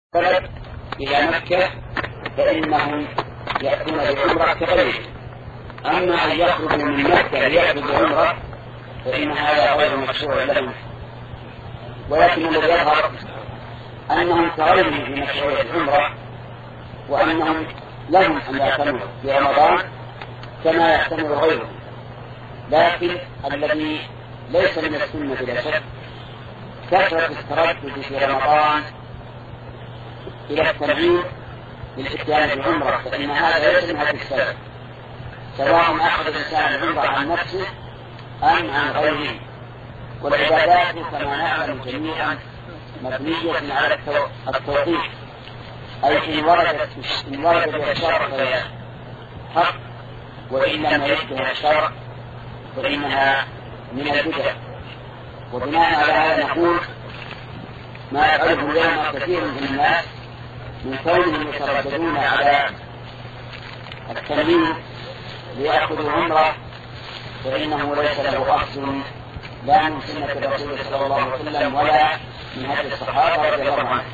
بلد إلى مكة فإنهم يأتون بعمرة كغيره. أما أن يخرجوا من مكة ليأتوا بعمرة فإن هذا غير مشروع لهم، ولكن الذي يظهر أنهم كغيرهم في مشروع العمرة، وأنهم لهم أن يعتمروا في رمضان كما يعتمر غيرهم. لكن الذي ليس من السنة بلا شك كثرة التردد في رمضان إلى التنعيم للإتيان بالعمرة، فإن هذا ليس من هذه السبب، سواء أخذ الإنسان العمرة عن نفسه أم عن غيره. والعبادات كما نعلم جميعا مبنية على التوقيف، أي إن ورد بها الشرع فهي حق، وإن لم يرد بها الشرع فإنها من البدع. وبناء على هذا نقول ما يفعله اليوم كثير من الناس من كونهم يترددون على التنعيم ليأخذوا عمرة، فإنه ليس له أصل لا من سنة الرسول صلى الله عليه وسلم ولا من هدي الصحابة رضي الله عنهم.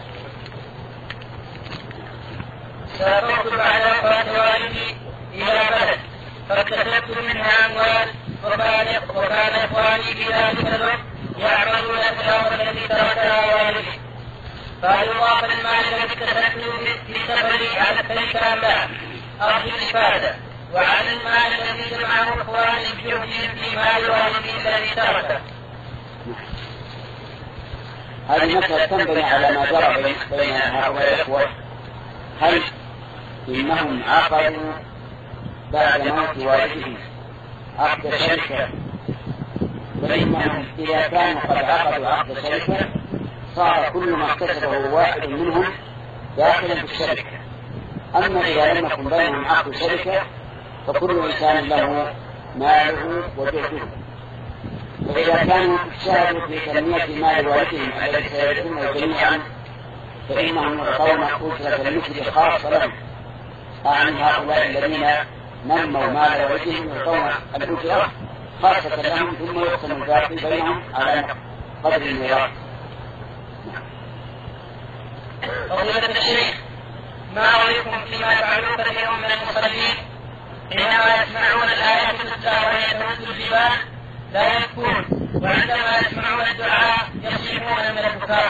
سافرت بعد وفاة والدي إلى بلد فاكتسبت منها أموال، وكان إخواني في ذلك الوقت يعملون الثمرة التي تركها والدي، فهل يضاف المال الذي اكتسبته في سفري على التركة أم لا؟ أرجو الإفادة. وعن المال الذي جمعه إخواني بجهدهم في مال والدي الذي تركه. هذه مسألة تنبني على ما جرى بين هؤلاء الإخوة. هل إنهم عقدوا بعد موت والدهم عقد شركة، فإنهم إذا كانوا قد عقدوا عقد شركة صار كل ما اكتسبه واحد منهم داخلا في الشركة. أما إذا لم يكن بينهم عقد شركة فكل إنسان له ماله وجهده، وإذا كانوا اجتهدوا في تنمية مال والدهم الذي سيرثونه جميعا فإنهم يعطون أجرة المثل خاصة لهم. عن هؤلاء الذين نموا مال والدهم يعطون الأجرة خاصة لهم، ثم يقسم الباقي بينهم على قدر الميراث. فضيلة الشيخ، ما رأيكم فيما يفعله كثير من المصلين حينما يسمعون الآية تتلى وهي تهز الجبال لا يبكون، وعندما يسمعون الدعاء يصيحون من البكاء؟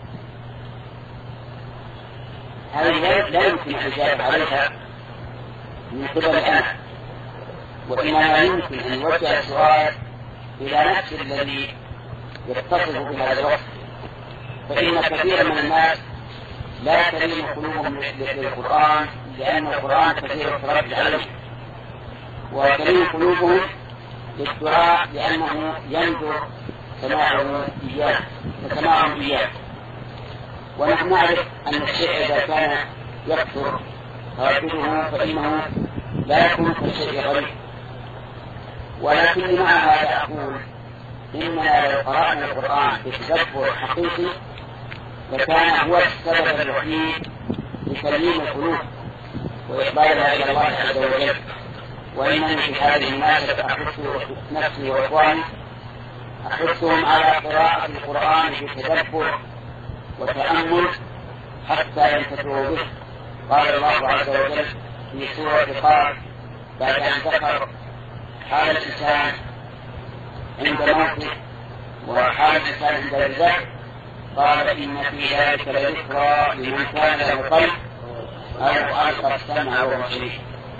هذه لا يمكن الإجابة عليها من قبل أنا، وإنما يمكن أن يوجه السؤال إلى نفس الذي يتصف بهذا الوصف، فإن كثيرا من الناس لا تلين قلوبهم للقرآن لأن القرآن كثير التردد عليه، وتلين قلوبهم للدعاء لأنه يندر سماعهم إياه. ونحن نعرف أن الشيء إذا كان يكثر تردده فإنه لا يكون كالشيء غريب. ولكن مع هذا أقول إننا لو قرأنا القرآن بتدبر حقيقي لكان هو السبب الوحيد لتليين القلوب وإقبالها إلى الله عز وجل. وإنني في هذه المناسبة أحث نفسي وإخواني أحثهم على قراءة القرآن بتدبر وتأمل حتى ينتفعوا به. قال الله عز وجل في سورة قاف بعد أن ذكر حال الإنسان عند موته وحال الإنسان عند الرزق قال إن في ذلك لذكرى لمن كان له قلب أو ألقى السمع وهو شهيد.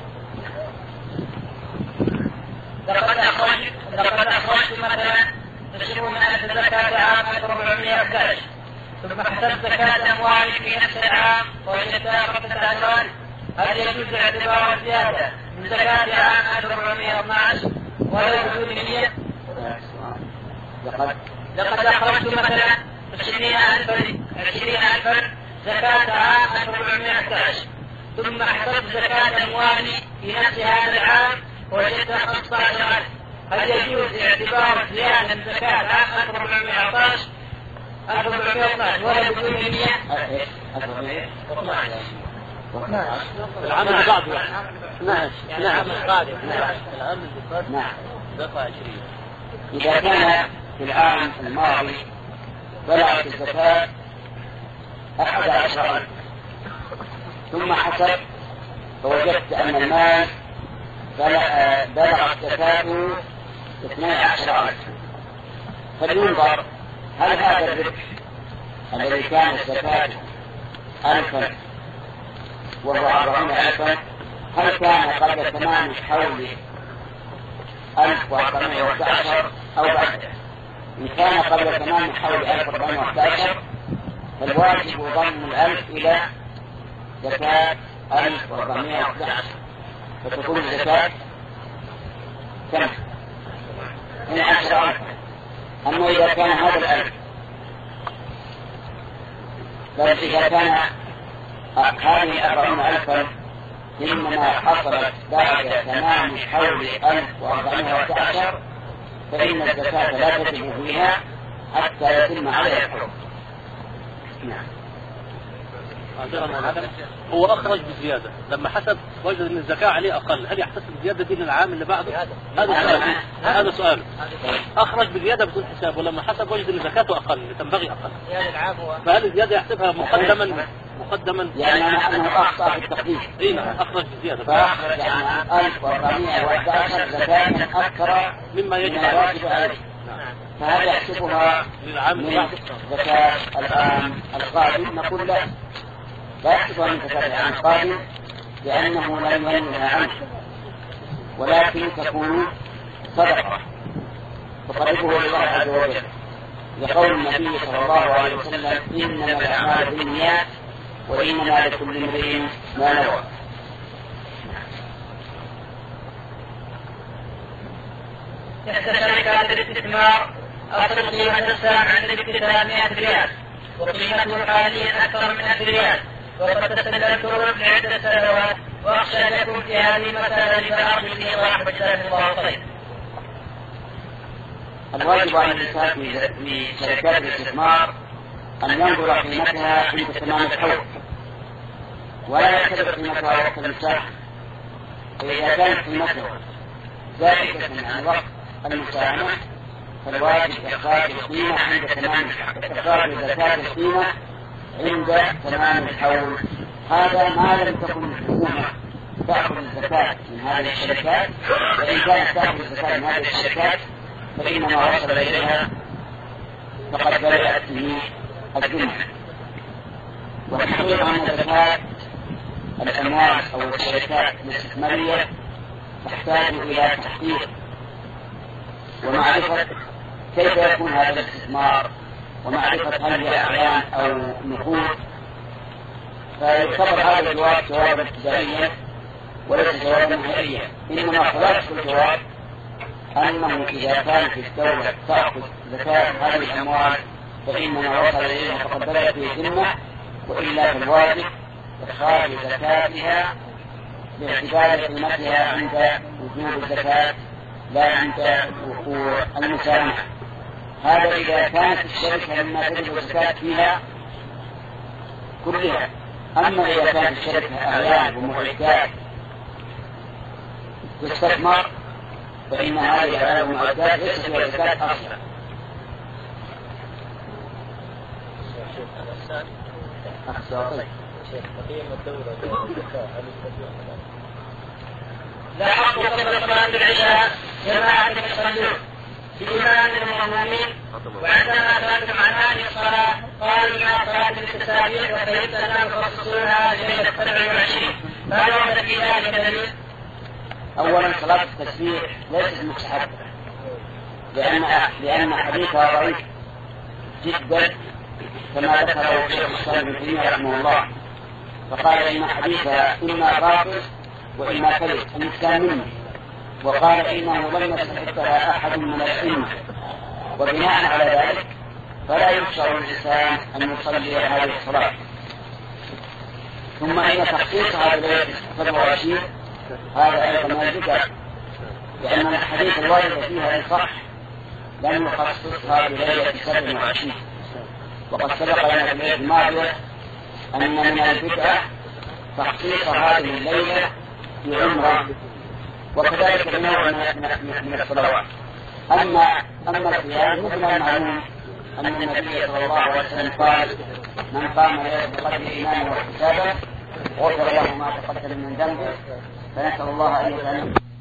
لقد أخرجت مثلا 20,000 زكاة عام 411 ثم حسبت زكاة أموالي في نفس العام ووجدتها 5 أموال، هل يجوز اعتبار الزيادة من زكاة عام 1412 ولا بدون نية؟ لقد أخرجت مثلا 20,000 زكاة عام 1411 ثم حسبت زكاة أموالي في نفس هذا العام ووجدتها 15,000، هل يجوز اعتبار زيادة من زكاة عام 1412 ولا بدون نية؟ العمل بعض نعم. إذا كان في العام الماضي بلغت الزكاة 11,000 ثم حسب فوجدت أن المال بلغ زكاته 12,000 فلينظر هل هذا الربح الذي كان زكاته 1,040,000 هل كان قبل تمام حول 1411 أو بعده؟ إن كان قبل تمام حول 1411 فالواجب ضم 1000 إلى زكاة 1411 فتكون الزكاة كم؟ 12,000. أما إذا كان هذا 1000 بل إذا كان هذه 40,000 إنما حصلت بعد تمام حول 1411 فإن الزكاة لا تجب فيها حتى يتم عليها الحكم. نعم. هو أخرج بزيادة لما حسب وجد أن الزكاة عليه أقل، هل يحتسب الزيادة دي للعام اللي بعده؟ هذا سؤال. أخرج بزيادة بدون حساب ولما حسب وجد أن زكاته أقل تنبغي أقل، فهل الزيادة يحسبها مقدما يعني أنه أخطأ في التقديم؟ إيه نعم، أخرج بزيادة فأخرج عن 1411 زكاة أكثر مما يجب عليه، فهل يحسبها من زكاة العام القادم؟ نقول لا يحسبها من زكاة العام القادم لأنه لم ينهى عنه، ولكن تكون صدقة تقربه لله عز وجل، لقول النبي صلى الله عليه وسلم إنما الأعمال بالنيات وإنما لكل امرئ ما نوى. إحدى شركات الاستثمار أصل قيمة السهم عند الاكتتاب 100 ريال وقيمته حاليا أكثر من 1,000 ريال، وقد تسلمت الربح عدة سنوات وأخشى أن يكون في هذه المسألة فأرجو الإيضاح بجزاكم الله خير. الواجب على الإنسان في شركات الاستثمار أن ينظر قيمتها عند تمام الحول ولا يعتبر قيمتها وقت المساحة، فإذا كانت قيمتها زائدة عن وقت المساهمة فالواجب إخراج القيمة عند تمام إخراج زكاة القيمة عند تمام الحول. هذا ما لم تكن الحكومة تأخذ الزكاة من هذه الشركات، وإن كانت تأخذ الزكاة من هذه الشركات فإنما وصل إليها فقد بدأت به الذمة. والحقيقة أن زكاة الأموال أو الشركات الاستثمارية تحتاج إلى تحقيق ومعرفة كيف يكون هذا الاستثمار، ومعرفة هل هي أعيان أو نقود، فيعتبر هذا الجواب جوابا ابتدائيا وليس جوابا نهائيا، إنما خلاصة الجواب أنه إذا كانت الدولة تأخذ زكاة هذه الأموال فإنما وصل إليها فقد بدأت به الذمة، وإلا فالواجب إخراج زكاتها باعتبار قيمتها عند وجوب الزكاة لا عند وقوع المساهمة. هذا إذا كانت الشركة مما تجب الزكاة فيها كلها. أما إذا كانت الشركة أعيان ومعدات تستثمر فإن هذه الأعيان والمعدات ليست فيها زكاة أصلا. لا حق قبل صلاة العشاء جماعة يصلون بإمام المأمومين، وعندما سألتم عن هذه الصلاة قالوا إنها صلاة التسابيح وسيد أنهم يخصصونها ليلة 27، فهل ورد في ذلك دليل؟ أولا صلاة التسبيح ليست مستحبة لأن حديثها ضعيف جدا كما ذكره الشيخ الإسلام ابن تيمية رحمه الله، فقال إن حديثها إما باطل وإما كذب الإسلام منه، وقال إنه لم يستحقها أحد من الأئمة، وبناء على ذلك فلا يشرع الإنسان أن يصلي هذه الصلاة. ثم إن تخصيصها بليلة 27 هذا أيضا من البدع، لأن الحديث الوارد فيها إن صح لم يخصصها بليلة 27، وقد سبق لنا في الليلة الماضية أن من البدع تخصيص هذه الليلة بعمرة، وكذلك بنوع من الصلوات. أما الصيام مثل المعلوم أن النبي صلى الله عليه وسلم قال من قام بقدر إيمانه واحتسابه غفر له ما تقدم من ذنبه، فنسأل الله أن يجعلنا